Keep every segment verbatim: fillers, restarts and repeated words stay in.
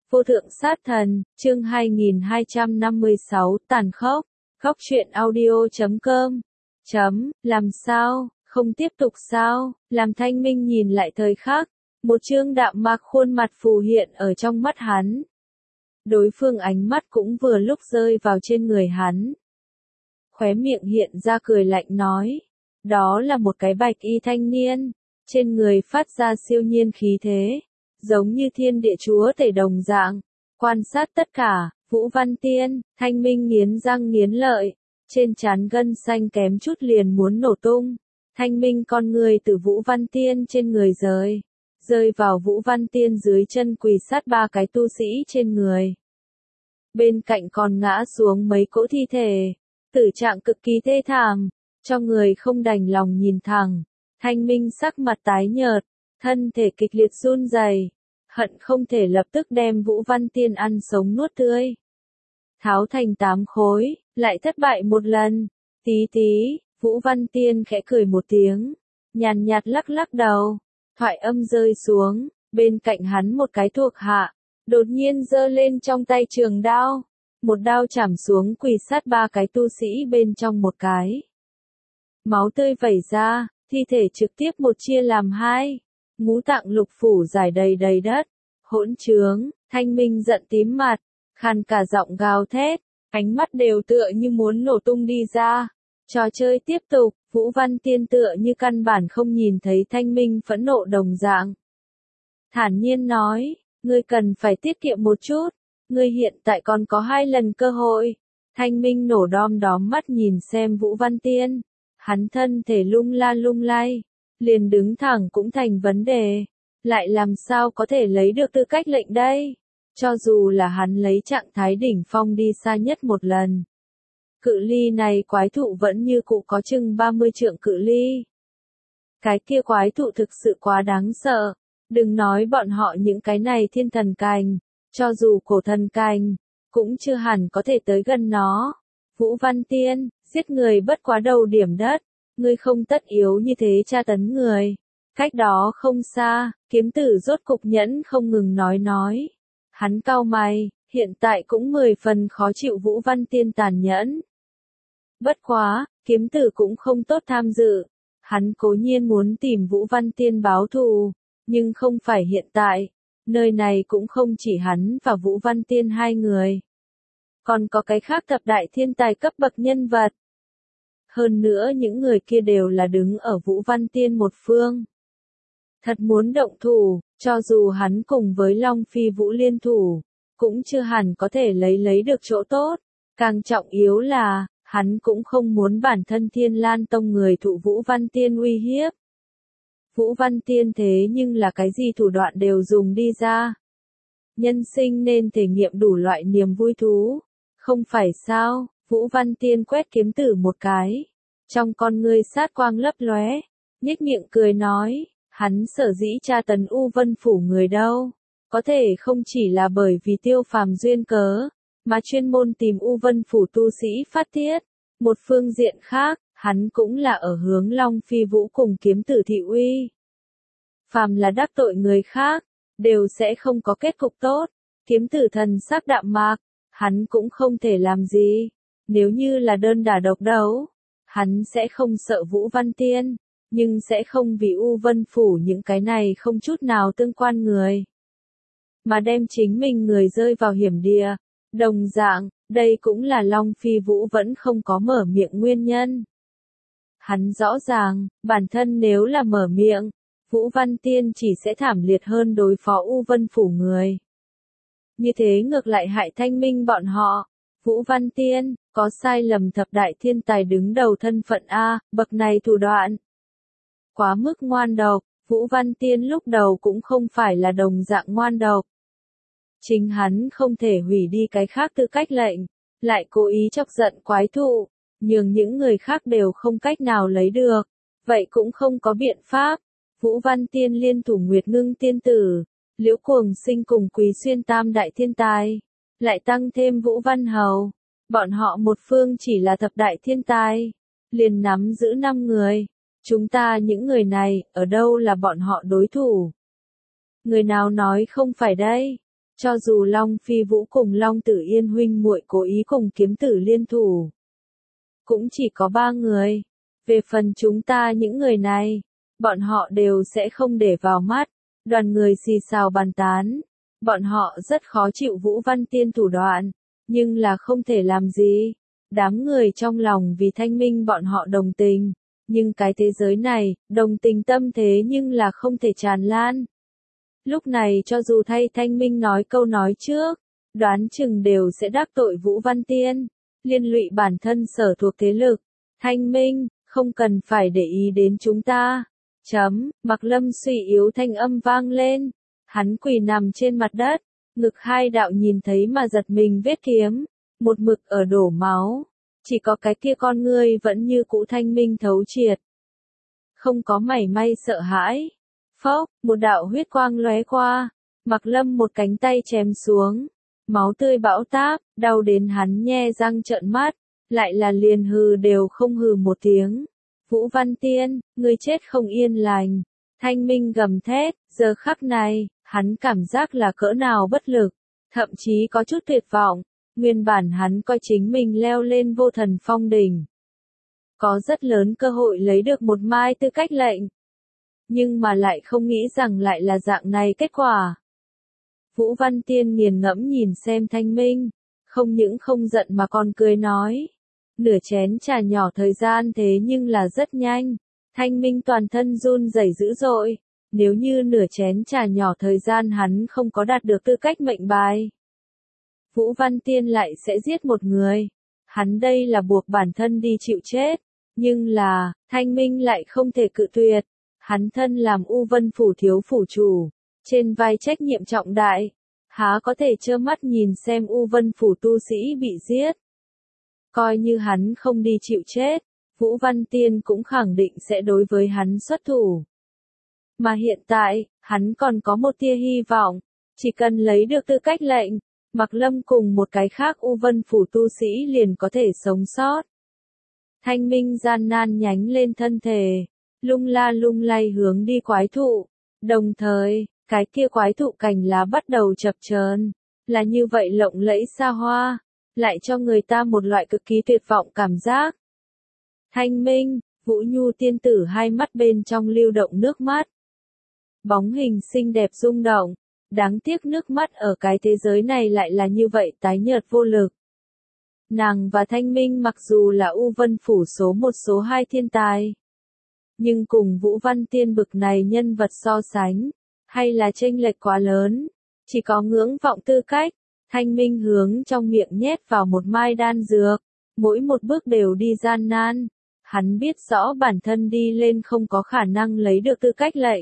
Vô thượng sát thần, chương hai nghìn hai trăm năm mươi sáu, tàn khốc. Khóc truyện audio chấm com. Chấm, làm sao, không tiếp tục sao, làm Thanh Minh nhìn lại thời khắc, một chương đạm mạc khuôn mặt phù hiện ở trong mắt hắn. Đối phương ánh mắt cũng vừa lúc rơi vào trên người hắn. Khóe miệng hiện ra cười lạnh nói, đó là một cái bạch y thanh niên, trên người phát ra siêu nhiên khí thế, giống như thiên địa chúa tể đồng dạng. Quan sát tất cả, Vũ Văn Tiên, Thanh Minh nghiến răng nghiến lợi, trên trán gân xanh kém chút liền muốn nổ tung. Thanh Minh con người từ Vũ Văn Tiên trên người rơi, rơi vào Vũ Văn Tiên dưới chân quỳ sát ba cái tu sĩ trên người. Bên cạnh còn ngã xuống mấy cỗ thi thể, tử trạng cực kỳ thê thảm, cho người không đành lòng nhìn thẳng. Thanh Minh sắc mặt tái nhợt, thân thể kịch liệt run rẩy, hận không thể lập tức đem Vũ Văn Tiên ăn sống nuốt tươi. Tháo thành tám khối, lại thất bại một lần. Tí tí, Vũ Văn Tiên khẽ cười một tiếng, nhàn nhạt lắc lắc đầu, thoại âm rơi xuống, bên cạnh hắn một cái thuộc hạ, đột nhiên giơ lên trong tay trường đao, một đao chảm xuống quỳ sát ba cái tu sĩ bên trong một cái. Máu tươi vẩy ra, thi thể trực tiếp một chia làm hai, ngũ tạng lục phủ rải đầy đầy đất. Hỗn trướng, Thanh Minh giận tím mặt, khàn cả giọng gào thét, ánh mắt đều tựa như muốn nổ tung đi ra. Trò chơi tiếp tục, Vũ Văn Tiên tựa như căn bản không nhìn thấy Thanh Minh phẫn nộ đồng dạng. Thản nhiên nói, ngươi cần phải tiết kiệm một chút, ngươi hiện tại còn có hai lần cơ hội. Thanh Minh nổ đom đóm mắt nhìn xem Vũ Văn Tiên, hắn thân thể lung la lung lay, liền đứng thẳng cũng thành vấn đề. Lại làm sao có thể lấy được tư cách lệnh đây? Cho dù là hắn lấy trạng thái đỉnh phong đi xa nhất một lần. Cự ly này quái thụ vẫn như cũ có chừng ba mươi trượng cự ly. Cái kia quái thụ thực sự quá đáng sợ. Đừng nói bọn họ những cái này thiên thần cành, cho dù cổ thần cành, cũng chưa hẳn có thể tới gần nó. Vũ Văn Tiên, giết người bất quá đầu điểm đất, ngươi không tất yếu như thế tra tấn người. Cách đó không xa, kiếm tử rốt cục nhẫn không ngừng nói nói. Hắn cau mày, hiện tại cũng mười phần khó chịu Vũ Văn Tiên tàn nhẫn. Bất quá, kiếm tử cũng không tốt tham dự. Hắn cố nhiên muốn tìm Vũ Văn Tiên báo thù, nhưng không phải hiện tại. Nơi này cũng không chỉ hắn và Vũ Văn Tiên hai người. Còn có cái khác thập đại thiên tài cấp bậc nhân vật. Hơn nữa những người kia đều là đứng ở Vũ Văn Tiên một phương. Thật muốn động thủ, cho dù hắn cùng với Long Phi Vũ liên thủ, cũng chưa hẳn có thể lấy lấy được chỗ tốt. Càng trọng yếu là, hắn cũng không muốn bản thân Thiên Lan Tông người thụ Vũ Văn Tiên uy hiếp. Vũ Văn Tiên thế nhưng là cái gì thủ đoạn đều dùng đi ra. Nhân sinh nên thể nghiệm đủ loại niềm vui thú. Không phải sao, Vũ Văn Tiên quét kiếm tử một cái. Trong con ngươi sát quang lấp lóe, nhếch miệng cười nói. Hắn sở dĩ tra tấn U Vân Phủ người đâu, có thể không chỉ là bởi vì Tiêu Phàm duyên cớ, mà chuyên môn tìm U Vân Phủ tu sĩ phát tiết. Một phương diện khác, hắn cũng là ở hướng Long Phi Vũ cùng kiếm tử thị uy. Phàm là đắc tội người khác, đều sẽ không có kết cục tốt. Kiếm tử thần sắc đạm mạc, hắn cũng không thể làm gì. Nếu như là đơn đả độc đấu, hắn sẽ không sợ Vũ Văn Tiên. Nhưng sẽ không vì U Vân Phủ những cái này không chút nào tương quan người. Mà đem chính mình người rơi vào hiểm địa. Đồng dạng, đây cũng là Long Phi Vũ vẫn không có mở miệng nguyên nhân. Hắn rõ ràng, bản thân nếu là mở miệng, Vũ Văn Tiên chỉ sẽ thảm liệt hơn đối phó U Vân Phủ người. Như thế ngược lại hại Thanh Minh bọn họ. Vũ Văn Tiên, có sai lầm thập đại thiên tài đứng đầu thân phận A, bậc này thủ đoạn. Quá mức ngoan độc, Vũ Văn Tiên lúc đầu cũng không phải là đồng dạng ngoan độc. Chính hắn không thể hủy đi cái khác tư cách lệnh, lại cố ý chọc giận quái thụ, nhường những người khác đều không cách nào lấy được, vậy cũng không có biện pháp. Vũ Văn Tiên liên thủ Nguyệt Ngưng tiên tử, Liễu Cuồng Sinh cùng Quý Xuyên tam đại thiên tài, lại tăng thêm Vũ Văn Hầu, bọn họ một phương chỉ là thập đại thiên tài, liền nắm giữ năm người. Chúng ta những người này, ở đâu là bọn họ đối thủ? Người nào nói không phải đây? Cho dù Long Phi Vũ cùng Long Tử Yên huynh muội cố ý cùng kiếm tử liên thủ, cũng chỉ có ba người. Về phần chúng ta những người này, bọn họ đều sẽ không để vào mắt. Đoàn người xì xào bàn tán. Bọn họ rất khó chịu Vũ Văn Tiên thủ đoạn, nhưng là không thể làm gì. Đám người trong lòng vì Thanh Minh bọn họ đồng tình, nhưng cái thế giới này, đồng tình tâm thế nhưng là không thể tràn lan. Lúc này cho dù thay Thanh Minh nói câu nói trước, đoán chừng đều sẽ đắc tội Vũ Văn Tiên, liên lụy bản thân sở thuộc thế lực. Thanh Minh, không cần phải để ý đến chúng ta. Chấm, Mạc Lâm suy yếu thanh âm vang lên. Hắn quỳ nằm trên mặt đất, ngực hai đạo nhìn thấy mà giật mình vết kiếm, một mực ở đổ máu. Chỉ có cái kia con ngươi vẫn như cũ thanh minh thấu triệt. Không có mảy may sợ hãi. Phốc, một đạo huyết quang lóe qua, Mạc Lâm một cánh tay chém xuống. Máu tươi bão táp, đau đến hắn nhe răng trợn mắt, lại là liền hừ đều không hừ một tiếng. Vũ Văn Tiên, ngươi chết không yên lành. Thanh Minh gầm thét, giờ khắc này, hắn cảm giác là cỡ nào bất lực, thậm chí có chút tuyệt vọng. Nguyên bản hắn coi chính mình leo lên vô thần phong đỉnh, có rất lớn cơ hội lấy được một mai tư cách lệnh. Nhưng mà lại không nghĩ rằng lại là dạng này kết quả. Vũ Văn Tiên nghiền ngẫm nhìn xem Thanh Minh, không những không giận mà còn cười nói. Nửa chén trà nhỏ thời gian thế nhưng là rất nhanh. Thanh Minh toàn thân run rẩy dữ dội. Nếu như nửa chén trà nhỏ thời gian hắn không có đạt được tư cách mệnh bài, Vũ Văn Tiên lại sẽ giết một người. Hắn đây là buộc bản thân đi chịu chết. Nhưng là, Thanh Minh lại không thể cự tuyệt. Hắn thân làm U Vân Phủ thiếu phủ chủ, trên vai trách nhiệm trọng đại. Há có thể trơ mắt nhìn xem U Vân Phủ tu sĩ bị giết. Coi như hắn không đi chịu chết, Vũ Văn Tiên cũng khẳng định sẽ đối với hắn xuất thủ. Mà hiện tại, hắn còn có một tia hy vọng. Chỉ cần lấy được tư cách lệnh, Mạc Lâm cùng một cái khác U Vân Phủ tu sĩ liền có thể sống sót. Thanh Minh gian nan nhánh lên thân thể, lung la lung lay hướng đi quái thụ. Đồng thời, cái kia quái thụ cành lá bắt đầu chập chờn, là như vậy lộng lẫy xa hoa, lại cho người ta một loại cực kỳ tuyệt vọng cảm giác. Thanh Minh, Vũ Nhu tiên tử hai mắt bên trong lưu động nước mắt. Bóng hình xinh đẹp rung động, đáng tiếc nước mắt ở cái thế giới này lại là như vậy tái nhợt vô lực. Nàng và Thanh Minh mặc dù là U Vân Phủ số một số hai thiên tài, nhưng cùng Vũ Văn Tiên bực này nhân vật so sánh, hay là chênh lệch quá lớn. Chỉ có ngưỡng vọng tư cách, Thanh Minh hướng trong miệng nhét vào một mai đan dược, mỗi một bước đều đi gian nan. Hắn biết rõ bản thân đi lên không có khả năng lấy được tư cách lệnh,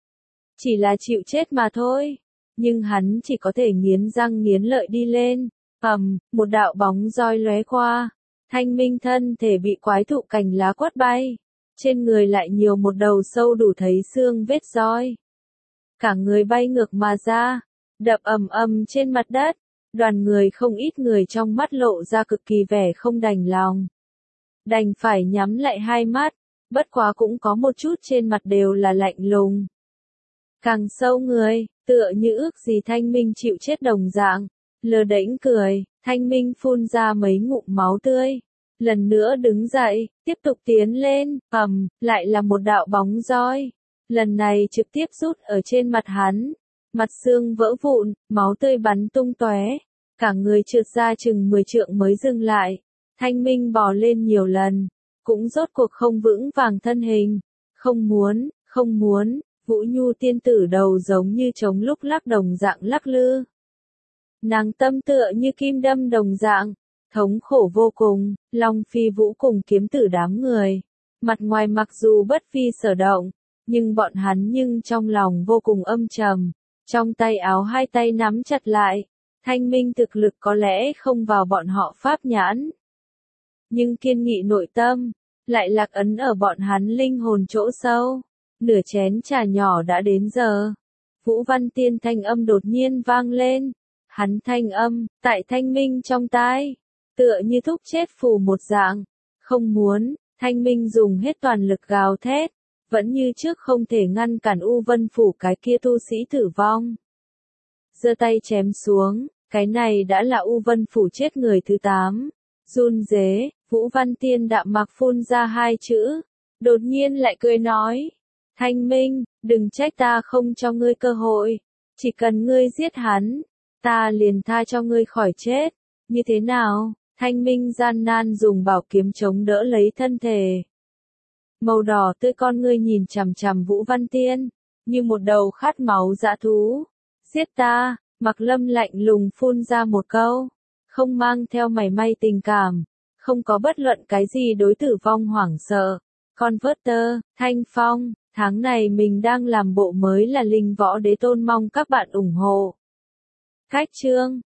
chỉ là chịu chết mà thôi. Nhưng hắn chỉ có thể nghiến răng nghiến lợi đi lên. Ầm, một đạo bóng roi lóe qua, Thanh Minh thân thể bị quái thụ cành lá quất bay, trên người lại nhiều một đầu sâu đủ thấy xương vết roi. Cả người bay ngược mà ra, đập ầm ầm trên mặt đất. Đoàn người không ít người trong mắt lộ ra cực kỳ vẻ không đành lòng, đành phải nhắm lại hai mắt, bất quá cũng có một chút trên mặt đều là lạnh lùng. Càng sâu người, tựa như ước gì Thanh Minh chịu chết đồng dạng, lơ đễnh cười. Thanh Minh phun ra mấy ngụm máu tươi, lần nữa đứng dậy, tiếp tục tiến lên. Ầm, lại là một đạo bóng roi, lần này trực tiếp rút ở trên mặt hắn, mặt xương vỡ vụn, máu tươi bắn tung tóe, cả người trượt ra chừng mười trượng mới dừng lại. Thanh Minh bò lên nhiều lần, cũng rốt cuộc không vững vàng thân hình. Không muốn, không muốn. Vũ Nhu tiên tử đầu giống như trống lúc lắc đồng dạng lắc lư. Nàng tâm tựa như kim đâm đồng dạng, thống khổ vô cùng. Long Phi Vũ cùng kiếm tử đám người, mặt ngoài mặc dù bất phi sở động, nhưng bọn hắn nhưng trong lòng vô cùng âm trầm, trong tay áo hai tay nắm chặt lại. Thanh Minh thực lực có lẽ không vào bọn họ pháp nhãn, nhưng kiên nghị nội tâm lại lạc ấn ở bọn hắn linh hồn chỗ sâu. Nửa chén trà nhỏ đã đến giờ. Vũ Văn Tiên thanh âm đột nhiên vang lên. Hắn thanh âm, tại Thanh Minh trong tai, tựa như thúc chết phù một dạng. Không muốn. Thanh Minh dùng hết toàn lực gào thét, vẫn như trước không thể ngăn cản U Vân Phủ cái kia tu sĩ tử vong. giơ tay chém xuống, cái này đã là U Vân Phủ chết người thứ tám. Run rế, Vũ Văn Tiên đạm mạc phun ra hai chữ, đột nhiên lại cười nói, Thanh Minh, đừng trách ta không cho ngươi cơ hội, chỉ cần ngươi giết hắn, ta liền tha cho ngươi khỏi chết, như thế nào? Thanh Minh gian nan dùng bảo kiếm chống đỡ lấy thân thể. Màu đỏ tươi con ngươi nhìn chằm chằm Vũ Văn Tiên, như một đầu khát máu dã thú. Giết ta, Mạc Lâm lạnh lùng phun ra một câu, không mang theo mảy may tình cảm, không có bất luận cái gì đối tử vong hoảng sợ. Converter, Thanh Phong, tháng này mình đang làm bộ mới là Linh Võ Đế Tôn, mong các bạn ủng hộ. Cách chương